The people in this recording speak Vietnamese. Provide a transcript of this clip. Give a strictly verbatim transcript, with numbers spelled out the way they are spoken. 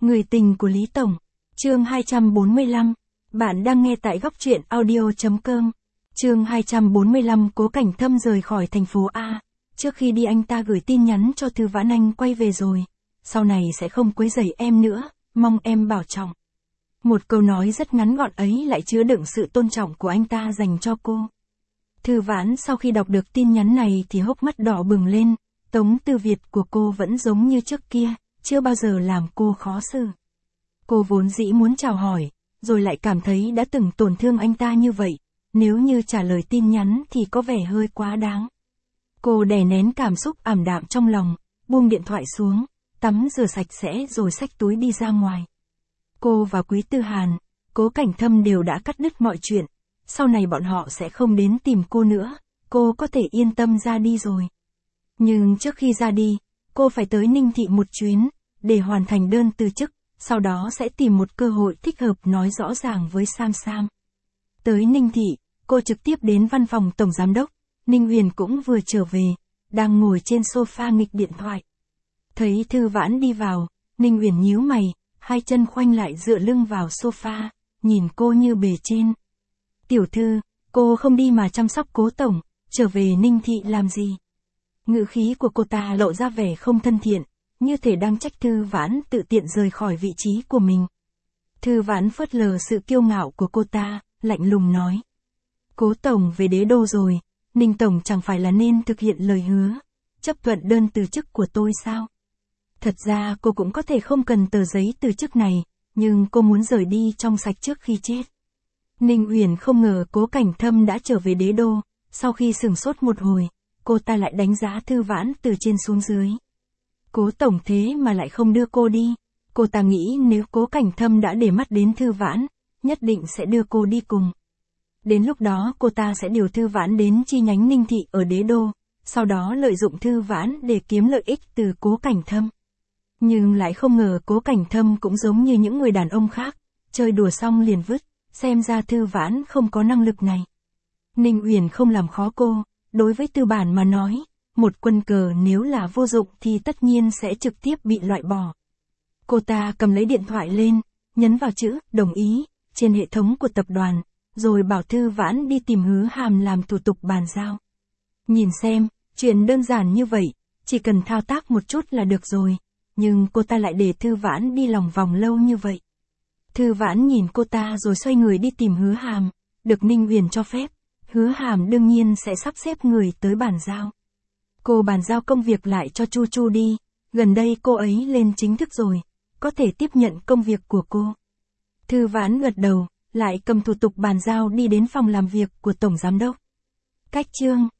Người tình của Lý Tổng. Chương hai trăm bốn mươi lăm. Bạn đang nghe tại góc truyện audio chấm com. Chương hai trăm bốn mươi lăm. Cố Cảnh Thâm rời khỏi thành phố A. Trước khi đi anh ta gửi tin nhắn cho Thư Vãn anh quay về rồi. Sau này sẽ không quấy rầy em nữa, mong em bảo trọng. Một câu nói rất ngắn gọn ấy lại chứa đựng sự tôn trọng của anh ta dành cho cô. Thư Vãn sau khi đọc được tin nhắn này thì hốc mắt đỏ bừng lên. Tống Tư Việt của cô vẫn giống như trước kia, chưa bao giờ làm cô khó xử. Cô vốn dĩ muốn chào hỏi, rồi lại cảm thấy đã từng tổn thương anh ta như vậy, nếu như trả lời tin nhắn thì có vẻ hơi quá đáng. Cô đè nén cảm xúc ảm đạm trong lòng, buông điện thoại xuống, tắm rửa sạch sẽ rồi xách túi đi ra ngoài. Cô và Quý Tư Hàn, Cố Cảnh Thâm đều đã cắt đứt mọi chuyện, sau này bọn họ sẽ không đến tìm cô nữa, cô có thể yên tâm ra đi rồi. Nhưng trước khi ra đi, cô phải tới Ninh Thị một chuyến, để hoàn thành đơn từ chức, sau đó sẽ tìm một cơ hội thích hợp nói rõ ràng với Sam Sam. Tới Ninh Thị, cô trực tiếp đến văn phòng Tổng Giám đốc, Ninh Huyền cũng vừa trở về, đang ngồi trên sofa nghịch điện thoại. Thấy Thư Vãn đi vào, Ninh Huyền nhíu mày, hai chân khoanh lại dựa lưng vào sofa, nhìn cô như bề trên. Tiểu thư, cô không đi mà chăm sóc Cố Tổng, trở về Ninh Thị làm gì? Ngữ khí của cô ta lộ ra vẻ không thân thiện, như thể đang trách Thư Vãn tự tiện rời khỏi vị trí của mình. Thư Vãn phớt lờ sự kiêu ngạo của cô ta, lạnh lùng nói. Cố Tổng về đế đô rồi, Ninh Tổng chẳng phải là nên thực hiện lời hứa, chấp thuận đơn từ chức của tôi sao? Thật ra cô cũng có thể không cần tờ giấy từ chức này, nhưng cô muốn rời đi trong sạch trước khi chết. Ninh Uyển không ngờ Cố Cảnh Thâm đã trở về đế đô, sau khi sửng sốt một hồi, cô ta lại đánh giá Thư Vãn từ trên xuống dưới. Cố Tổng thế mà lại không đưa cô đi, cô ta nghĩ nếu Cố Cảnh Thâm đã để mắt đến Thư Vãn, nhất định sẽ đưa cô đi cùng. Đến lúc đó cô ta sẽ điều Thư Vãn đến chi nhánh Ninh Thị ở đế đô, sau đó lợi dụng Thư Vãn để kiếm lợi ích từ Cố Cảnh Thâm. Nhưng lại không ngờ Cố Cảnh Thâm cũng giống như những người đàn ông khác, chơi đùa xong liền vứt, xem ra Thư Vãn không có năng lực này. Ninh Uyển không làm khó cô, đối với tư bản mà nói, một quân cờ nếu là vô dụng thì tất nhiên sẽ trực tiếp bị loại bỏ. Cô ta cầm lấy điện thoại lên, nhấn vào chữ đồng ý trên hệ thống của tập đoàn, rồi bảo Thư Vãn đi tìm Hứa Hàm làm thủ tục bàn giao. Nhìn xem, chuyện đơn giản như vậy, chỉ cần thao tác một chút là được rồi, nhưng cô ta lại để Thư Vãn đi lòng vòng lâu như vậy. Thư Vãn nhìn cô ta rồi xoay người đi tìm Hứa Hàm, được Ninh Huyền cho phép, Hứa Hàm đương nhiên sẽ sắp xếp người tới bàn giao. Cô bàn giao công việc lại cho Chu Chu đi, gần đây cô ấy lên chính thức rồi, có thể tiếp nhận công việc của cô. Thư Vãn gật đầu, lại cầm thủ tục bàn giao đi đến phòng làm việc của Tổng Giám đốc. Cách chương